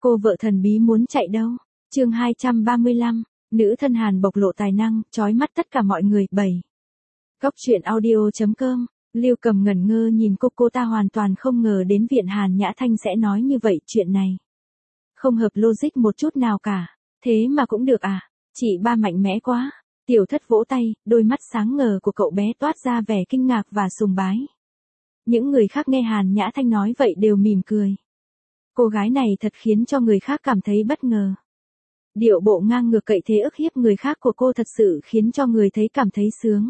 Cô vợ thần bí muốn chạy đâu? Chương 235, nữ thân Hàn bộc lộ tài năng, chói mắt tất cả mọi người. 7. Góc truyện audio.com. Lưu Cầm ngẩn ngơ nhìn cô ta hoàn toàn không ngờ đến Viện Hàn Nhã Thanh sẽ nói như vậy, chuyện này không hợp logic một chút nào cả. Thế mà cũng được à? Chị ba mạnh mẽ quá. Tiểu Thất vỗ tay, đôi mắt sáng ngời của cậu bé toát ra vẻ kinh ngạc và sùng bái. Những người khác nghe Hàn Nhã Thanh nói vậy đều mỉm cười. Cô gái này thật khiến cho người khác cảm thấy bất ngờ. Điệu bộ ngang ngược cậy thế ức hiếp người khác của cô thật sự khiến cho người thấy cảm thấy sướng.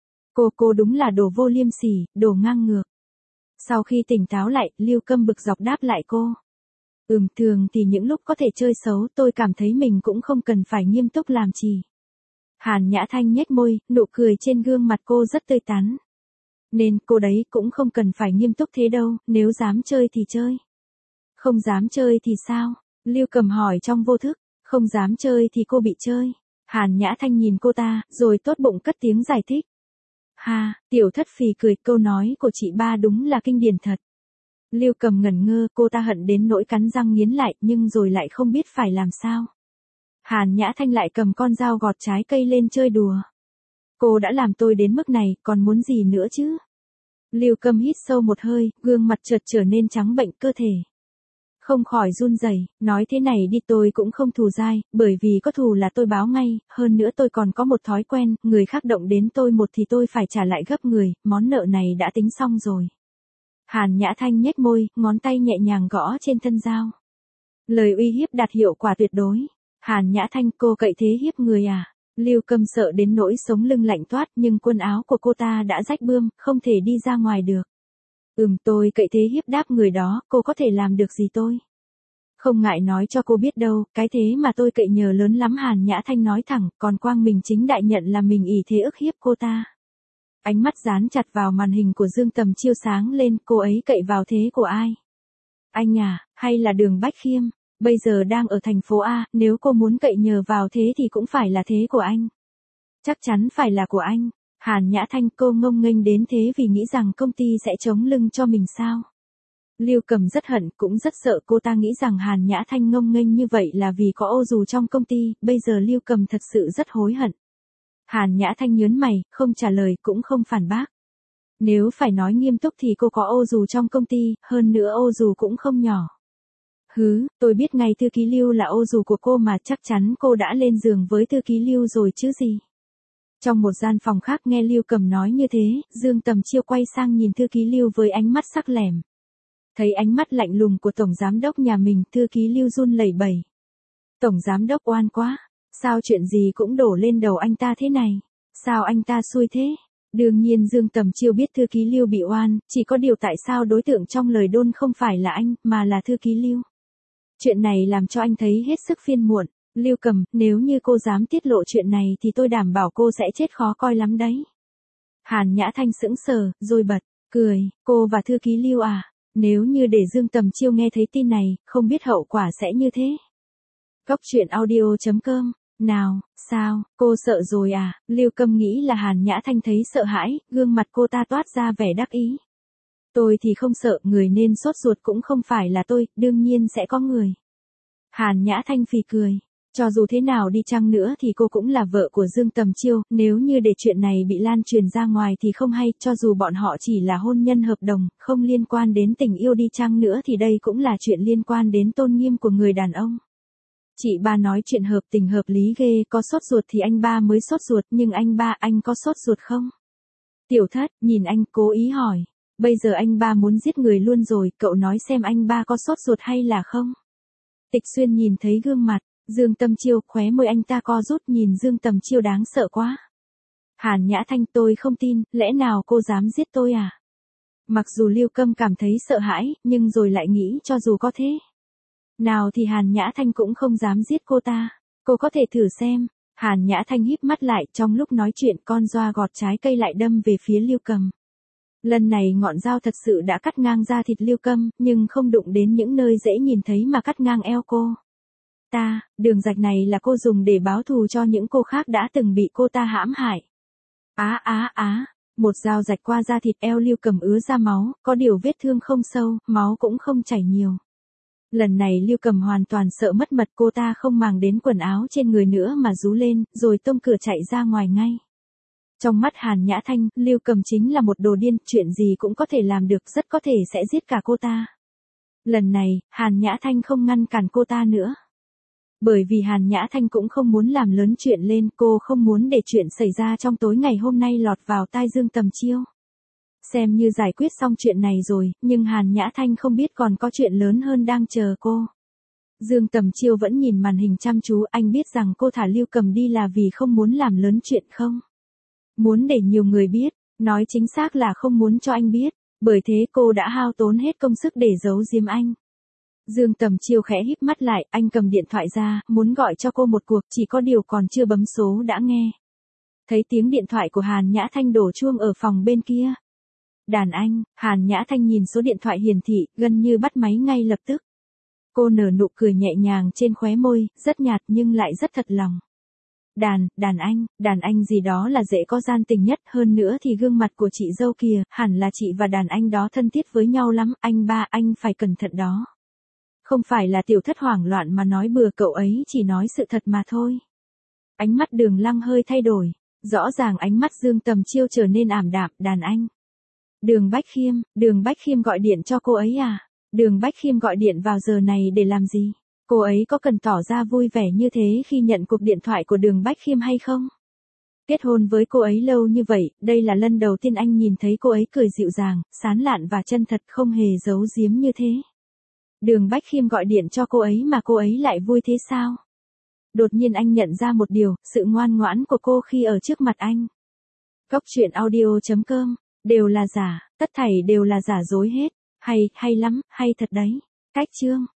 Cô đúng là đồ vô liêm sỉ, đồ ngang ngược. Sau khi tỉnh táo lại, Lưu Câm bực dọc đáp lại cô. Thường thì những lúc có thể chơi xấu tôi cảm thấy mình cũng không cần phải nghiêm túc làm gì. Hàn Nhã Thanh nhếch môi, nụ cười trên gương mặt cô rất tươi tắn. Nên cô đấy cũng không cần phải nghiêm túc thế đâu, nếu dám chơi thì chơi. Không dám chơi thì sao? Lưu Cầm hỏi trong vô thức. Không dám chơi thì cô bị chơi. Hàn Nhã Thanh nhìn cô ta, rồi tốt bụng cất tiếng giải thích. Ha, Tiểu Thất phì cười, câu nói của chị ba đúng là kinh điển thật. Lưu Cầm ngẩn ngơ, cô ta hận đến nỗi cắn răng nghiến lại, nhưng rồi lại không biết phải làm sao. Hàn Nhã Thanh lại cầm con dao gọt trái cây lên chơi đùa. Cô đã làm tôi đến mức này, còn muốn gì nữa chứ? Lưu Cầm hít sâu một hơi, gương mặt chợt trở nên trắng bệnh, cơ thể không khỏi run rẩy. Nói thế này đi, tôi cũng không thù dai, bởi vì có thù là tôi báo ngay, hơn nữa tôi còn có một thói quen, người khác động đến tôi một thì tôi phải trả lại gấp người, món nợ này đã tính xong rồi. Hàn Nhã Thanh nhếch môi, ngón tay nhẹ nhàng gõ trên thân dao. Lời uy hiếp đạt hiệu quả tuyệt đối. Hàn Nhã Thanh, cô cậy thế hiếp người à? Lưu Cầm sợ đến nỗi sống lưng lạnh toát, nhưng quần áo của cô ta đã rách bươm, không thể đi ra ngoài được. Tôi cậy thế hiếp đáp người đó, cô có thể làm được gì tôi? Không ngại nói cho cô biết đâu, cái thế mà tôi cậy nhờ lớn lắm. Hàn Nhã Thanh nói thẳng, còn quang minh chính đại nhận là mình ỷ thế ức hiếp cô ta. Ánh mắt dán chặt vào màn hình của Dương Tầm Chiêu sáng lên, cô ấy cậy vào thế của ai? Anh à, hay là Đường Bách Khiêm? Bây giờ đang ở thành phố A, nếu cô muốn cậy nhờ vào thế thì cũng phải là thế của anh. Chắc chắn phải là của anh. Hàn Nhã Thanh, cô ngông nghênh đến thế vì nghĩ rằng công ty sẽ chống lưng cho mình sao? Lưu Cầm rất hận, cũng rất sợ. Cô ta nghĩ rằng Hàn Nhã Thanh ngông nghênh như vậy là vì có ô dù trong công ty, bây giờ Lưu Cầm thật sự rất hối hận. Hàn Nhã Thanh nhớn mày, không trả lời cũng không phản bác. Nếu phải nói nghiêm túc thì cô có ô dù trong công ty, hơn nữa ô dù cũng không nhỏ. Tôi biết ngay thư ký Lưu là ô dù của cô mà, chắc chắn cô đã lên giường với thư ký Lưu rồi chứ gì. Trong một gian phòng khác nghe Lưu Cầm nói như thế, Dương Tầm Chiêu quay sang nhìn thư ký Lưu với ánh mắt sắc lẻm. Thấy ánh mắt lạnh lùng của tổng giám đốc nhà mình, thư ký Lưu run lẩy bẩy. Tổng giám đốc oan quá, sao chuyện gì cũng đổ lên đầu anh ta thế này? Sao anh ta xui thế? Đương nhiên Dương Tầm Chiêu biết thư ký Lưu bị oan, chỉ có điều tại sao đối tượng trong lời đồn không phải là anh, mà là thư ký Lưu. Chuyện này làm cho anh thấy hết sức phiền muộn. Lưu Cầm, nếu như cô dám tiết lộ chuyện này thì tôi đảm bảo cô sẽ chết khó coi lắm đấy. Hàn Nhã Thanh sững sờ, rồi bật cười, cô và thư ký Lưu à? Nếu như để Dương Tầm Chiêu nghe thấy tin này, không biết hậu quả sẽ như thế. Góc truyện audio.com. Nào, sao, cô sợ rồi à? Lưu Cầm nghĩ là Hàn Nhã Thanh thấy sợ hãi, gương mặt cô ta toát ra vẻ đắc ý. Tôi thì không sợ, người nên sốt ruột cũng không phải là tôi, đương nhiên sẽ có người. Hàn Nhã Thanh phì cười. Cho dù thế nào đi chăng nữa thì cô cũng là vợ của Dương Tầm Chiêu, nếu như để chuyện này bị lan truyền ra ngoài thì không hay, cho dù bọn họ chỉ là hôn nhân hợp đồng, không liên quan đến tình yêu đi chăng nữa thì đây cũng là chuyện liên quan đến tôn nghiêm của người đàn ông. Chị ba nói chuyện hợp tình hợp lý ghê, có sốt ruột thì anh ba mới sốt ruột, nhưng anh có sốt ruột không? Tiểu Thất, nhìn anh cố ý hỏi, bây giờ anh ba muốn giết người luôn rồi, cậu nói xem anh ba có sốt ruột hay là không? Tịch Xuyên nhìn thấy gương mặt Dương Tầm Chiêu, khóe môi anh ta co rút, nhìn Dương Tầm Chiêu đáng sợ quá. Hàn Nhã Thanh, tôi không tin, lẽ nào cô dám giết tôi à? Mặc dù Lưu Cầm cảm thấy sợ hãi, nhưng rồi lại nghĩ cho dù có thế nào thì Hàn Nhã Thanh cũng không dám giết cô ta. Cô có thể thử xem. Hàn Nhã Thanh híp mắt lại, trong lúc nói chuyện con doa gọt trái cây lại đâm về phía Lưu Cầm. Lần này ngọn dao thật sự đã cắt ngang da thịt Lưu Cầm, nhưng không đụng đến những nơi dễ nhìn thấy mà cắt ngang eo cô. Đường rạch này là cô dùng để báo thù cho những cô khác đã từng bị cô ta hãm hại. Một dao rạch qua da thịt eo Lưu Cầm ứa ra máu, có điều vết thương không sâu, máu cũng không chảy nhiều. Lần này Lưu Cầm hoàn toàn sợ mất mật, cô ta không màng đến quần áo trên người nữa mà rú lên, rồi tông cửa chạy ra ngoài ngay. Trong mắt Hàn Nhã Thanh, Lưu Cầm chính là một đồ điên, chuyện gì cũng có thể làm được, rất có thể sẽ giết cả cô ta. Lần này, Hàn Nhã Thanh không ngăn cản cô ta nữa. Bởi vì Hàn Nhã Thanh cũng không muốn làm lớn chuyện lên, cô không muốn để chuyện xảy ra trong tối ngày hôm nay lọt vào tai Dương Tầm Chiêu. Xem như giải quyết xong chuyện này rồi, nhưng Hàn Nhã Thanh không biết còn có chuyện lớn hơn đang chờ cô. Dương Tầm Chiêu vẫn nhìn màn hình chăm chú, anh biết rằng cô thả Lưu Cầm đi là vì không muốn làm lớn chuyện không? Muốn để nhiều người biết, nói chính xác là không muốn cho anh biết, bởi thế cô đã hao tốn hết công sức để giấu giếm anh. Dương Tầm Chiêu khẽ híp mắt lại, anh cầm điện thoại ra, muốn gọi cho cô một cuộc, chỉ có điều còn chưa bấm số đã nghe. Thấy tiếng điện thoại của Hàn Nhã Thanh đổ chuông ở phòng bên kia. Đàn anh, Hàn Nhã Thanh nhìn số điện thoại hiển thị, gần như bắt máy ngay lập tức. Cô nở nụ cười nhẹ nhàng trên khóe môi, rất nhạt nhưng lại rất thật lòng. Đàn anh gì đó là dễ có gian tình nhất, hơn nữa thì gương mặt của chị dâu kìa, hẳn là chị và đàn anh đó thân thiết với nhau lắm, anh ba anh phải cẩn thận đó. Không phải là tiểu thất hoảng loạn mà nói bừa, cậu ấy chỉ nói sự thật mà thôi. Ánh mắt Đường Lăng hơi thay đổi, rõ ràng ánh mắt Dương Tầm Chiêu trở nên ảm đạm, đàn anh. Đường Bách Khiêm gọi điện cho cô ấy à? Đường Bách Khiêm gọi điện vào giờ này để làm gì? Cô ấy có cần tỏ ra vui vẻ như thế khi nhận cuộc điện thoại của Đường Bách Khiêm hay không? Kết hôn với cô ấy lâu như vậy, đây là lần đầu tiên anh nhìn thấy cô ấy cười dịu dàng, sán lạn và chân thật, không hề giấu giếm như thế. Đường Bách Khiêm gọi điện cho cô ấy mà cô ấy lại vui thế sao? Đột nhiên anh nhận ra một điều, sự ngoan ngoãn của cô khi ở trước mặt anh. Cóc truyện audio.com, đều là giả, tất thảy đều là giả dối hết. Hay lắm, hay thật đấy. Cách chương.